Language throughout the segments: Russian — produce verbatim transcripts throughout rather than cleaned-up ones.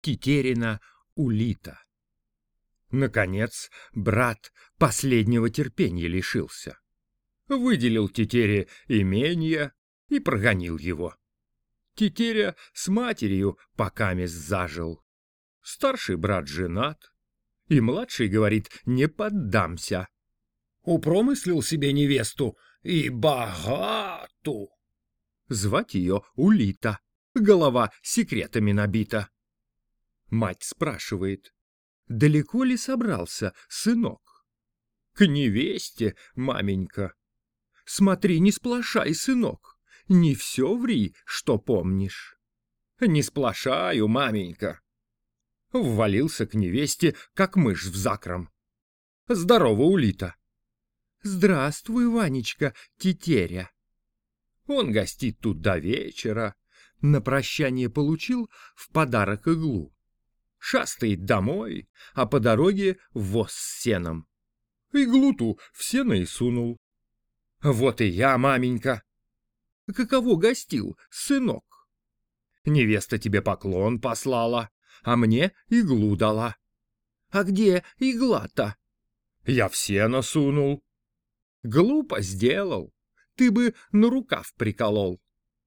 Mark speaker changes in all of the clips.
Speaker 1: Тетерина улита. Наконец, брат последнего терпения лишился. Выделил Тетере имение и прогонил его. Тетеря с матерью покамест зажил. Старший брат женат, и младший говорит: не поддамся.
Speaker 2: Упромыслил себе невесту и богату.
Speaker 1: Звать ее Улита, голова секретами набита. Мать спрашивает: далеко ли собрался, сынок? К невесте, маменька. Смотри, не сплошай, сынок, не все ври, что помнишь. Не сплошаю, маменька. Ввалился к невесте, как мышь в закром. Здорово, Улита. Здравствуй, Ванечка, тетеря. Он гостит тут до вечера. На прощание получил в подарок иглу. Шастает домой, а по дороге воз с сеном. Иглу ту в сено и сунул. Вот и я, маменька. Каково гостил, сынок? Невеста тебе поклон послала, а мне иглу дала. А где игла-то? Я в сено сунул. Глупо сделал, ты бы на рукав приколол.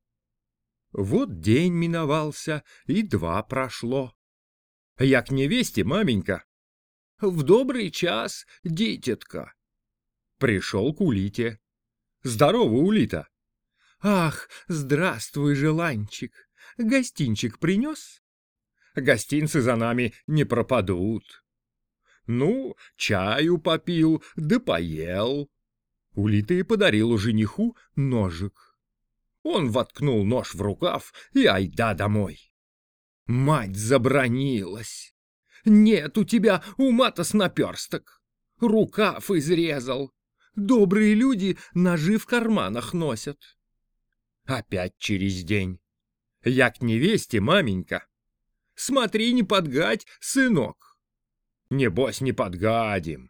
Speaker 1: Вот день миновался, и два прошло. Я к невесте, маменька. В добрый час, дитятка. Пришел к Улите. Здорово, Улита. Ах, здравствуй, желанчик. Гостинчик принес? Гостинцы за нами не пропадут. Ну, чаю попил, да поел. Улита и подарила жениху ножик. Он воткнул нож в рукав и айда домой. Мать забранилась. Нет у тебя ума-то с наперсток. Рукав изрезал. Добрые люди ножи в карманах носят. Опять через день. Я к невесте, маменька. Смотри, не подгадь, сынок. Небось, не подгадим.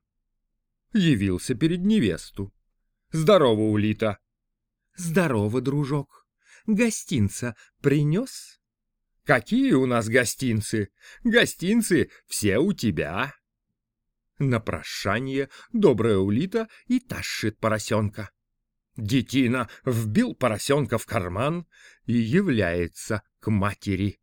Speaker 1: Явился перед невесту. Здорово, Улита. Здорово, дружок. Гостинца принес? Какие у нас гостинцы? Гостинцы все у тебя. На прощание добрая Улита и тащит поросенка. Детина вбил поросенка в карман и является к матери.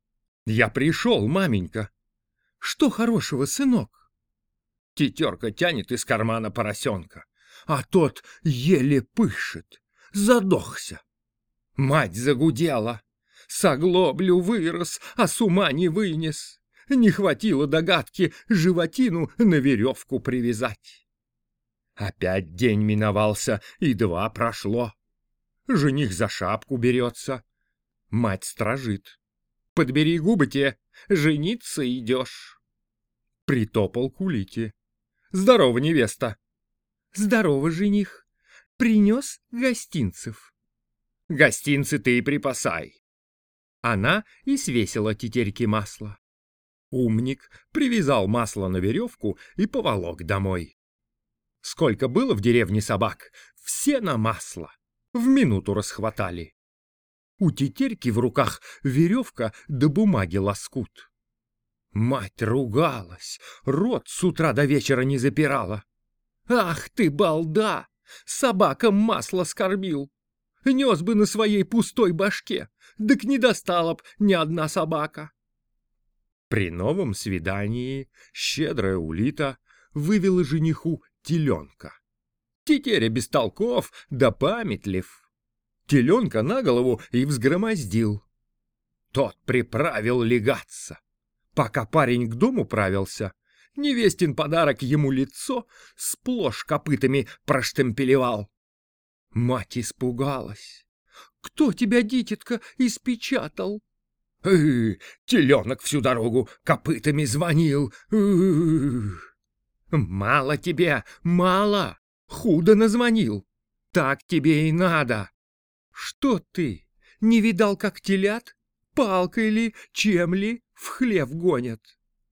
Speaker 1: Я пришел, маменька. Что хорошего, сынок? Тетерка тянет из кармана поросенка, а тот еле пышет, задохся. Мать загудела. С оглоблю вырос, а с ума не вынес. Не хватило догадки животину на веревку привязать. Опять день миновался, и два прошло. Жених за шапку берется. Мать стражит. Подбери губы те, жениться идешь. Притопал к Улите. Здорово, невеста. Здорово, жених. Принес гостинцев. Гостинцы ты и припасай. Она и свесила тетерьке масло. Умник привязал масло на веревку и поволок домой. Сколько было в деревне собак, все на масло. В минуту расхватали. У тетерьки в руках веревка до бумаги лоскут. Мать ругалась, рот с утра до вечера не запирала. Ах ты, балда! Собакам масло скормил. Нес бы на своей пустой башке, так не достала б ни одна собака. При новом свидании щедрая Улита вывела жениху теленка. Тетеря бестолков да памятлив. Теленка на голову и взгромоздил. Тот приправил легаться. Пока парень к дому правился, невестин подарок ему лицо сплошь копытами проштемпелевал. Мать испугалась. Кто тебя, дитятка, испечатал? Э, теленок всю дорогу копытами звонил. Э, мало тебе, мало. Худо назвонил. Так тебе и надо. Что ты, не видал, как телят? Палкой ли, чем ли в хлев гонят?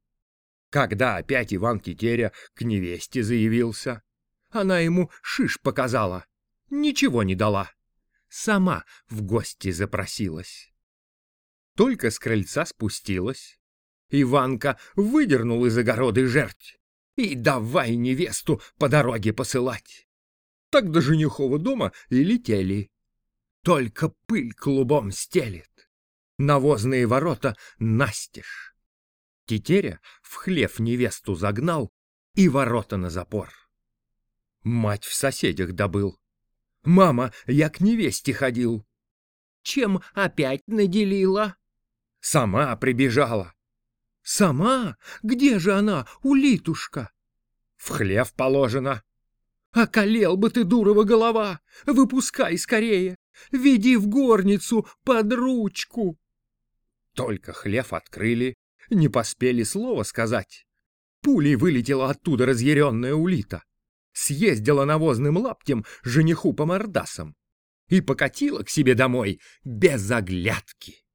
Speaker 1: Когда опять Иван Тетеря к невесте заявился, она ему шиш показала. Ничего не дала. Сама в гости запросилась. Только с крыльца спустилась. Иванка выдернул из огороды жерть и давай невесту по дороге посылать. Так до женихова дома и летели. Только пыль клубом стелет, навозные ворота настежь. Тетеря в хлев невесту загнал и ворота на запор. Мать в соседях добыл. «Мама, я к невесте ходил». «Чем опять наделила?» «Сама прибежала». «Сама? Где же она, улитушка?» «В хлев положена». «Околел бы ты, дурова голова! Выпускай скорее! Веди в горницу под ручку!» Только хлев открыли, не поспели слова сказать. Пулей вылетела оттуда разъяренная улита, съездила навозным лаптем жениху по мордасам и покатила к себе домой без оглядки.